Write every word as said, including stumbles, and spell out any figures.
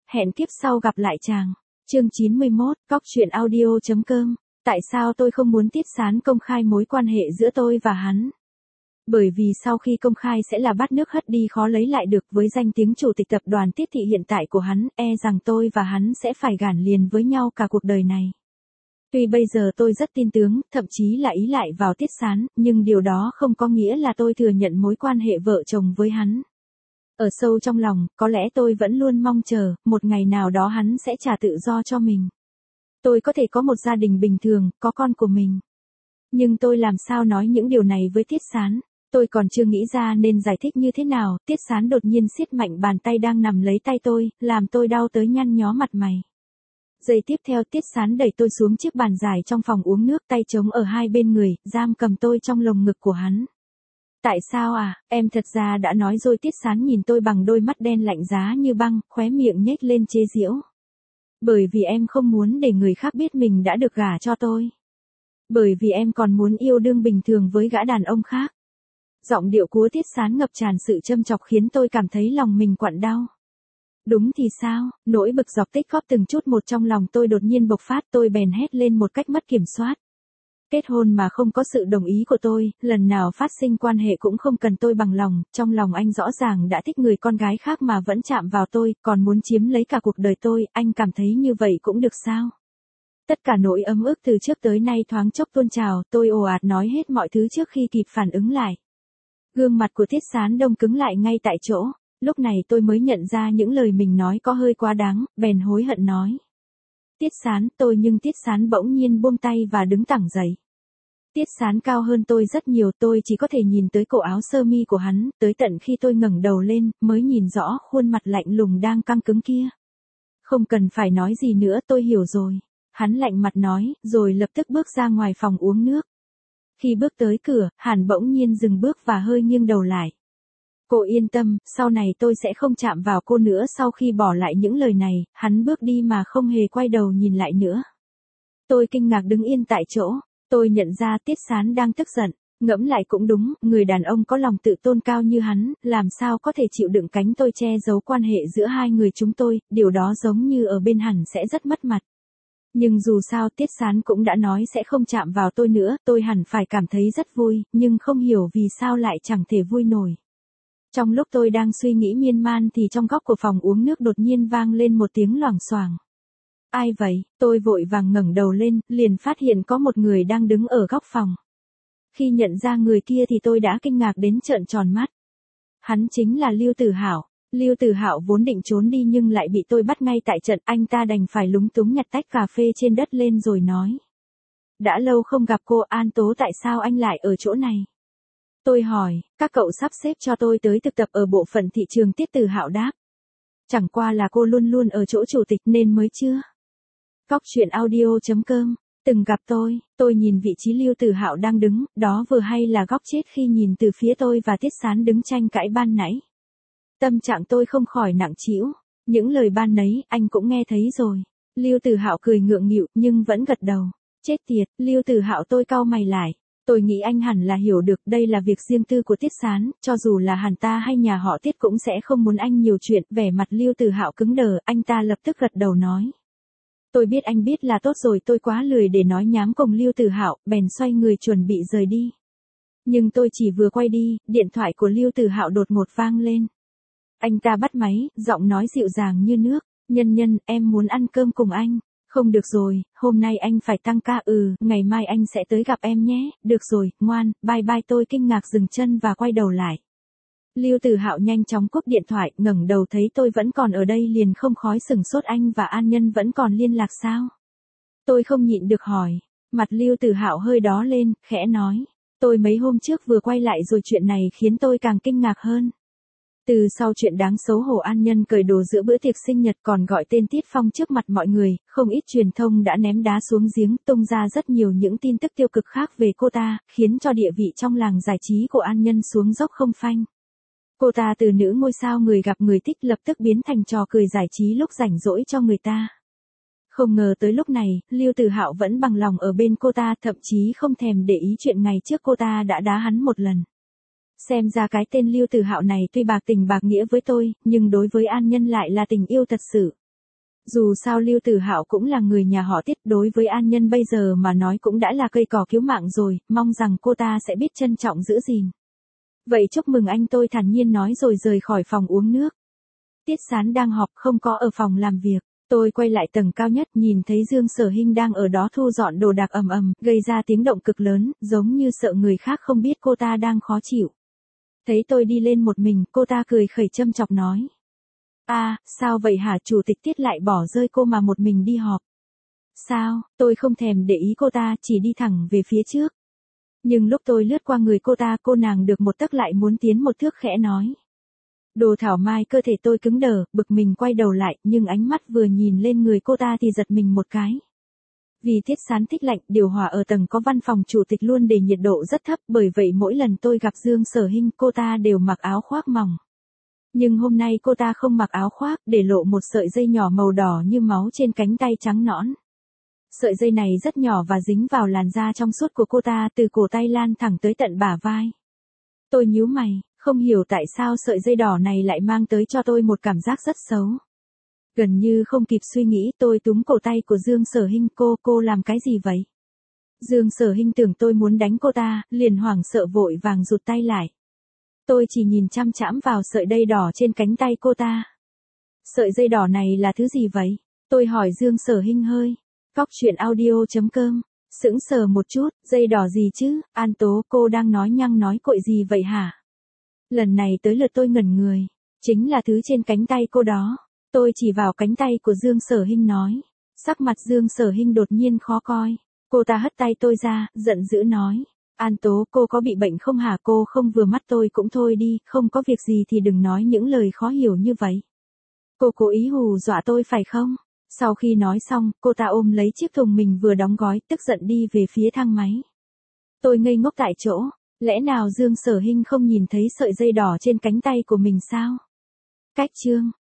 hẹn kiếp sau gặp lại chàng. Chương chín mươi mốt, Cóc truyện audio chấm com. Tại sao tôi không muốn Tiết Sán công khai mối quan hệ giữa tôi và hắn? Bởi vì sau khi công khai sẽ là bát nước hất đi khó lấy lại được, với danh tiếng chủ tịch tập đoàn Tiết Thị hiện tại của hắn, e rằng tôi và hắn sẽ phải gản liền với nhau cả cuộc đời này. Tuy bây giờ tôi rất tin tưởng, thậm chí là ý lại vào Tiết Sán, nhưng điều đó không có nghĩa là tôi thừa nhận mối quan hệ vợ chồng với hắn. Ở sâu trong lòng, có lẽ tôi vẫn luôn mong chờ, một ngày nào đó hắn sẽ trả tự do cho mình. Tôi có thể có một gia đình bình thường, có con của mình. Nhưng tôi làm sao nói những điều này với Tiết Sán? Tôi còn chưa nghĩ ra nên giải thích như thế nào. Tiết Sán đột nhiên siết mạnh bàn tay đang nằm lấy tay tôi, làm tôi đau tới nhăn nhó mặt mày. Giây tiếp theo Tiết Sán đẩy tôi xuống chiếc bàn dài trong phòng uống nước, tay trống ở hai bên người, giam cầm tôi trong lồng ngực của hắn. Tại sao à, em thật ra đã nói rồi. Tiết Sán nhìn tôi bằng đôi mắt đen lạnh giá như băng, khóe miệng nhếch lên chế giễu. Bởi vì em không muốn để người khác biết mình đã được gả cho tôi. Bởi vì em còn muốn yêu đương bình thường với gã đàn ông khác. Giọng điệu của Tiết Sán ngập tràn sự châm chọc khiến tôi cảm thấy lòng mình quặn đau. Đúng thì sao, nỗi bực dọc tích góp từng chút một trong lòng tôi đột nhiên bộc phát, tôi bèn hét lên một cách mất kiểm soát. Kết hôn mà không có sự đồng ý của tôi, lần nào phát sinh quan hệ cũng không cần tôi bằng lòng, trong lòng anh rõ ràng đã thích người con gái khác mà vẫn chạm vào tôi, còn muốn chiếm lấy cả cuộc đời tôi, anh cảm thấy như vậy cũng được sao? Tất cả nỗi ấm ức từ trước tới nay thoáng chốc tuôn trào, tôi ồ ạt nói hết mọi thứ trước khi kịp phản ứng lại. Gương mặt của Tiết Sán đông cứng lại ngay tại chỗ, lúc này tôi mới nhận ra những lời mình nói có hơi quá đáng, bèn hối hận nói. Tiết Sán, tôi nhưng Tiết Sán bỗng nhiên buông tay và đứng thẳng dậy. Tiết Sán cao hơn tôi rất nhiều, tôi chỉ có thể nhìn tới cổ áo sơ mi của hắn, tới tận khi tôi ngẩng đầu lên, mới nhìn rõ khuôn mặt lạnh lùng đang căng cứng kia. Không cần phải nói gì nữa, tôi hiểu rồi. Hắn lạnh mặt nói, rồi lập tức bước ra ngoài phòng uống nước. Khi bước tới cửa, Hàn bỗng nhiên dừng bước và hơi nghiêng đầu lại. Cô yên tâm, sau này tôi sẽ không chạm vào cô nữa. Sau khi bỏ lại những lời này, hắn bước đi mà không hề quay đầu nhìn lại nữa. Tôi kinh ngạc đứng yên tại chỗ. Tôi nhận ra Tiết Sán đang tức giận. Ngẫm lại cũng đúng, người đàn ông có lòng tự tôn cao như hắn, làm sao có thể chịu đựng cánh tôi che giấu quan hệ giữa hai người chúng tôi, điều đó giống như ở bên hẳn sẽ rất mất mặt. Nhưng dù sao Tiết Sán cũng đã nói sẽ không chạm vào tôi nữa, tôi hẳn phải cảm thấy rất vui, nhưng không hiểu vì sao lại chẳng thể vui nổi. Trong lúc tôi đang suy nghĩ miên man thì trong góc của phòng uống nước đột nhiên vang lên một tiếng loảng xoảng. Ai vậy? Tôi vội vàng ngẩng đầu lên, liền phát hiện có một người đang đứng ở góc phòng. Khi nhận ra người kia thì tôi đã kinh ngạc đến trợn tròn mắt. Hắn chính là Lưu Tử Hạo. Lưu Tử Hạo vốn định trốn đi nhưng lại bị tôi bắt ngay tại trận, anh ta đành phải lúng túng nhặt tách cà phê trên đất lên rồi nói. Đã lâu không gặp cô, An Tố, tại sao anh lại ở chỗ này? Tôi hỏi, các cậu sắp xếp cho tôi tới thực tập ở bộ phận thị trường. Tiết Tử Hạo đáp. Chẳng qua là cô luôn luôn ở chỗ chủ tịch nên mới chưa. Cóc truyện audio chấm com. Từng gặp tôi, tôi nhìn vị trí Lưu Tử Hạo đang đứng, đó vừa hay là góc chết khi nhìn từ phía tôi và Tiết Sán đứng tranh cãi ban nãy. Tâm trạng tôi không khỏi nặng trĩu, những lời ban nấy anh cũng nghe thấy rồi. Lưu Tử Hạo cười ngượng nghịu nhưng vẫn gật đầu. Chết tiệt, Lưu Tử Hạo, tôi cau mày lại. Tôi nghĩ anh hẳn là hiểu được đây là việc riêng tư của Tiết Sán, cho dù là hẳn ta hay nhà họ Tiết cũng sẽ không muốn anh nhiều chuyện. Vẻ mặt Lưu Tử Hạo cứng đờ, anh ta lập tức gật đầu nói. Tôi biết anh biết là tốt rồi. Tôi quá lười để nói nhám cùng Lưu Tử Hạo, bèn xoay người chuẩn bị rời đi. Nhưng tôi chỉ vừa quay đi, điện thoại của Lưu Tử Hạo đột ngột vang lên. Anh ta bắt máy, giọng nói dịu dàng như nước. Nhân Nhân, em muốn ăn cơm cùng anh. Không được rồi, hôm nay anh phải tăng ca. Ừ, ngày mai anh sẽ tới gặp em nhé. Được rồi, ngoan, bye bye. Tôi kinh ngạc dừng chân và quay đầu lại. Lưu Tử Hạo nhanh chóng cúp điện thoại, ngẩng đầu thấy tôi vẫn còn ở đây liền không khói sừng sốt. Anh và An Nhân vẫn còn liên lạc sao? Tôi không nhịn được hỏi. Mặt Lưu Tử Hạo hơi đỏ lên, khẽ nói. Tôi mấy hôm trước vừa quay lại rồi, chuyện này khiến tôi càng kinh ngạc hơn. Từ sau chuyện đáng xấu hổ An Nhân cởi đồ giữa bữa tiệc sinh nhật còn gọi tên Tiết Phong trước mặt mọi người, không ít truyền thông đã ném đá xuống giếng, tung ra rất nhiều những tin tức tiêu cực khác về cô ta, khiến cho địa vị trong làng giải trí của An Nhân xuống dốc không phanh. Cô ta từ nữ ngôi sao người gặp người thích lập tức biến thành trò cười giải trí lúc rảnh rỗi cho người ta. Không ngờ tới lúc này, Lưu Tử Hạo vẫn bằng lòng ở bên cô ta, thậm chí không thèm để ý chuyện ngày trước cô ta đã đá hắn một lần. Xem ra cái tên Lưu Tử Hạo này tuy bạc tình bạc nghĩa với tôi, nhưng đối với An Nhân lại là tình yêu thật sự. Dù sao Lưu Tử Hạo cũng là người nhà họ Tiết, đối với An Nhân bây giờ mà nói cũng đã là cây cỏ cứu mạng rồi, mong rằng cô ta sẽ biết trân trọng giữ gìn. Vậy chúc mừng anh, tôi thản nhiên nói rồi rời khỏi phòng uống nước. Tiết Sán đang họp, không có ở phòng làm việc. Tôi quay lại tầng cao nhất, nhìn thấy Dương Sở Hinh đang ở đó thu dọn đồ đạc ầm ầm, gây ra tiếng động cực lớn, giống như sợ người khác không biết cô ta đang khó chịu. Thấy tôi đi lên một mình, cô ta cười khẩy châm chọc nói. À, sao vậy hả, chủ tịch Tiết lại bỏ rơi cô mà một mình đi họp. Sao, tôi không thèm để ý cô ta, chỉ đi thẳng về phía trước. Nhưng lúc tôi lướt qua người cô ta, cô nàng được một tấc lại muốn tiến một thước, khẽ nói. Đồ thảo mai, cơ thể tôi cứng đờ, bực mình quay đầu lại, nhưng ánh mắt vừa nhìn lên người cô ta thì giật mình một cái. Vì Tiết Sán thích lạnh, điều hòa ở tầng có văn phòng chủ tịch luôn để nhiệt độ rất thấp, bởi vậy mỗi lần tôi gặp Dương Sở Hinh cô ta đều mặc áo khoác mỏng. Nhưng hôm nay cô ta không mặc áo khoác, để lộ một sợi dây nhỏ màu đỏ như máu trên cánh tay trắng nõn. Sợi dây này rất nhỏ và dính vào làn da trong suốt của cô ta, từ cổ tay lan thẳng tới tận bả vai. Tôi nhíu mày, không hiểu tại sao sợi dây đỏ này lại mang tới cho tôi một cảm giác rất xấu. Gần như không kịp suy nghĩ, tôi túm cổ tay của Dương Sở Hinh. Cô, cô làm cái gì vậy? Dương Sở Hinh tưởng tôi muốn đánh cô ta, liền hoảng sợ vội vàng rụt tay lại. Tôi chỉ nhìn chăm chăm vào sợi dây đỏ trên cánh tay cô ta. Sợi dây đỏ này là thứ gì vậy? Tôi hỏi Dương Sở Hinh hơi. Cóc truyện audio chấm com. Sững sờ một chút, dây đỏ gì chứ, An Tố, cô đang nói nhăng nói cội gì vậy hả? Lần này tới lượt tôi ngẩn người. Chính là thứ trên cánh tay cô đó. Tôi chỉ vào cánh tay của Dương Sở Hinh nói. Sắc mặt Dương Sở Hinh đột nhiên khó coi. Cô ta hất tay tôi ra, giận dữ nói. An Tố, cô có bị bệnh không hả? Cô không vừa mắt tôi cũng thôi đi, không có việc gì thì đừng nói những lời khó hiểu như vậy. Cô cố ý hù dọa tôi phải không? Sau khi nói xong, cô ta ôm lấy chiếc thùng mình vừa đóng gói, tức giận đi về phía thang máy. Tôi ngây ngốc tại chỗ, lẽ nào Dương Sở Hinh không nhìn thấy sợi dây đỏ trên cánh tay của mình sao? Cách chương